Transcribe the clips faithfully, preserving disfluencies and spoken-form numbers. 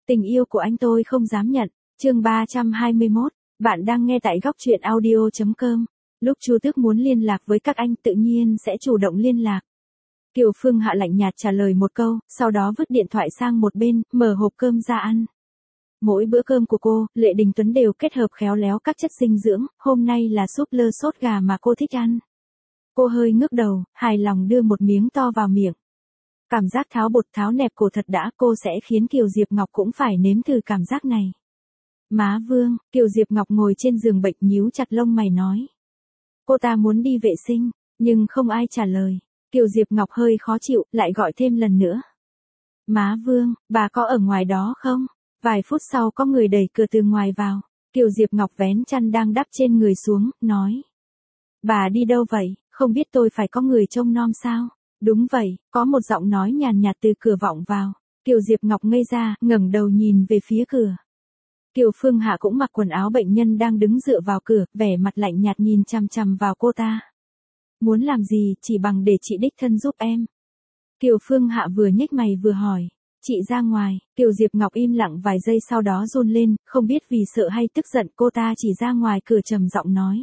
Tình yêu của anh tôi không dám nhận. Chương ba trăm hai mươi mốt. Bạn đang nghe tại góc truyện audio chấm com. Lúc Chu Tước muốn liên lạc với các anh tự nhiên sẽ chủ động liên lạc. Kiều Phương Hạ lạnh nhạt trả lời một câu, sau đó vứt điện thoại sang một bên, mở hộp cơm ra ăn. Mỗi bữa cơm của cô, Lệ Đình Tuấn đều kết hợp khéo léo các chất dinh dưỡng, hôm nay là súp lơ sốt gà mà cô thích ăn. Cô hơi ngước đầu, hài lòng đưa một miếng to vào miệng. Cảm giác tháo bột tháo nẹp cổ thật đã, cô sẽ khiến Kiều Diệp Ngọc cũng phải nếm thử cảm giác này. Má Vương, Kiều Diệp Ngọc ngồi trên giường bệnh nhíu chặt lông mày nói. Cô ta muốn đi vệ sinh, nhưng không ai trả lời. Kiều Diệp Ngọc hơi khó chịu, lại gọi thêm lần nữa. Má Vương, bà có ở ngoài đó không? Vài phút sau có người đẩy cửa từ ngoài vào. Kiều Diệp Ngọc vén chăn đang đắp trên người xuống, nói. Bà đi đâu vậy, không biết tôi phải có người trông nom sao? Đúng vậy, có một giọng nói nhàn nhạt từ cửa vọng vào. Kiều Diệp Ngọc ngây ra, ngẩng đầu nhìn về phía cửa. Kiều Phương Hạ cũng mặc quần áo bệnh nhân đang đứng dựa vào cửa, vẻ mặt lạnh nhạt nhìn chằm chằm vào cô ta. Muốn làm gì, chỉ bằng để chị đích thân giúp em. Kiều Phương Hạ vừa nhếch mày vừa hỏi. Chị ra ngoài. Kiều Diệp Ngọc im lặng vài giây sau đó run lên, không biết vì sợ hay tức giận cô ta chỉ ra ngoài cửa trầm giọng nói.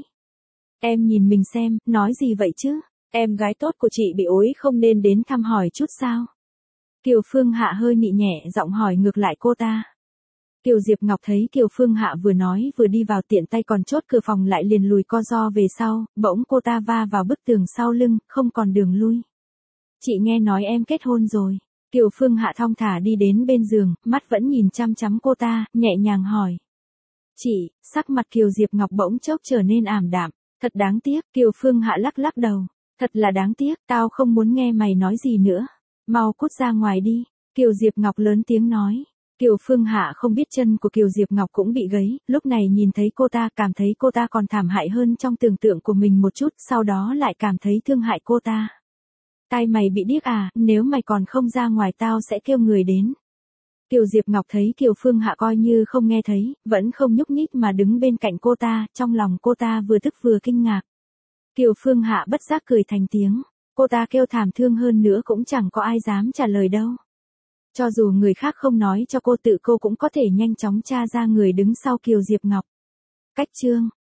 Em nhìn mình xem, nói gì vậy chứ? Em gái tốt của chị bị ối không nên đến thăm hỏi chút sao? Kiều Phương Hạ hơi nị nhẹ giọng hỏi ngược lại cô ta. Kiều Diệp Ngọc thấy Kiều Phương Hạ vừa nói vừa đi vào tiện tay còn chốt cửa phòng lại liền lùi co ro về sau, bỗng cô ta va vào bức tường sau lưng, không còn đường lui. Chị nghe nói em kết hôn rồi. Kiều Phương Hạ thong thả đi đến bên giường, mắt vẫn nhìn chăm chăm cô ta, nhẹ nhàng hỏi. Chị, sắc mặt Kiều Diệp Ngọc bỗng chốc trở nên ảm đạm. Thật đáng tiếc, Kiều Phương Hạ lắc lắc đầu. Thật là đáng tiếc, tao không muốn nghe mày nói gì nữa. Mau cút ra ngoài đi. Kiều Diệp Ngọc lớn tiếng nói. Kiều Phương Hạ không biết chân của Kiều Diệp Ngọc cũng bị gãy, lúc này nhìn thấy cô ta cảm thấy cô ta còn thảm hại hơn trong tưởng tượng của mình một chút, sau đó lại cảm thấy thương hại cô ta. Tai mày bị điếc à, nếu mày còn không ra ngoài tao sẽ kêu người đến. Kiều Diệp Ngọc thấy Kiều Phương Hạ coi như không nghe thấy, vẫn không nhúc nhích mà đứng bên cạnh cô ta, trong lòng cô ta vừa tức vừa kinh ngạc. Kiều Phương Hạ bất giác cười thành tiếng, cô ta kêu thảm thương hơn nữa cũng chẳng có ai dám trả lời đâu. Cho dù người khác không nói cho cô tự cô cũng có thể nhanh chóng tra ra người đứng sau Kiều Diệp Ngọc. Cách chương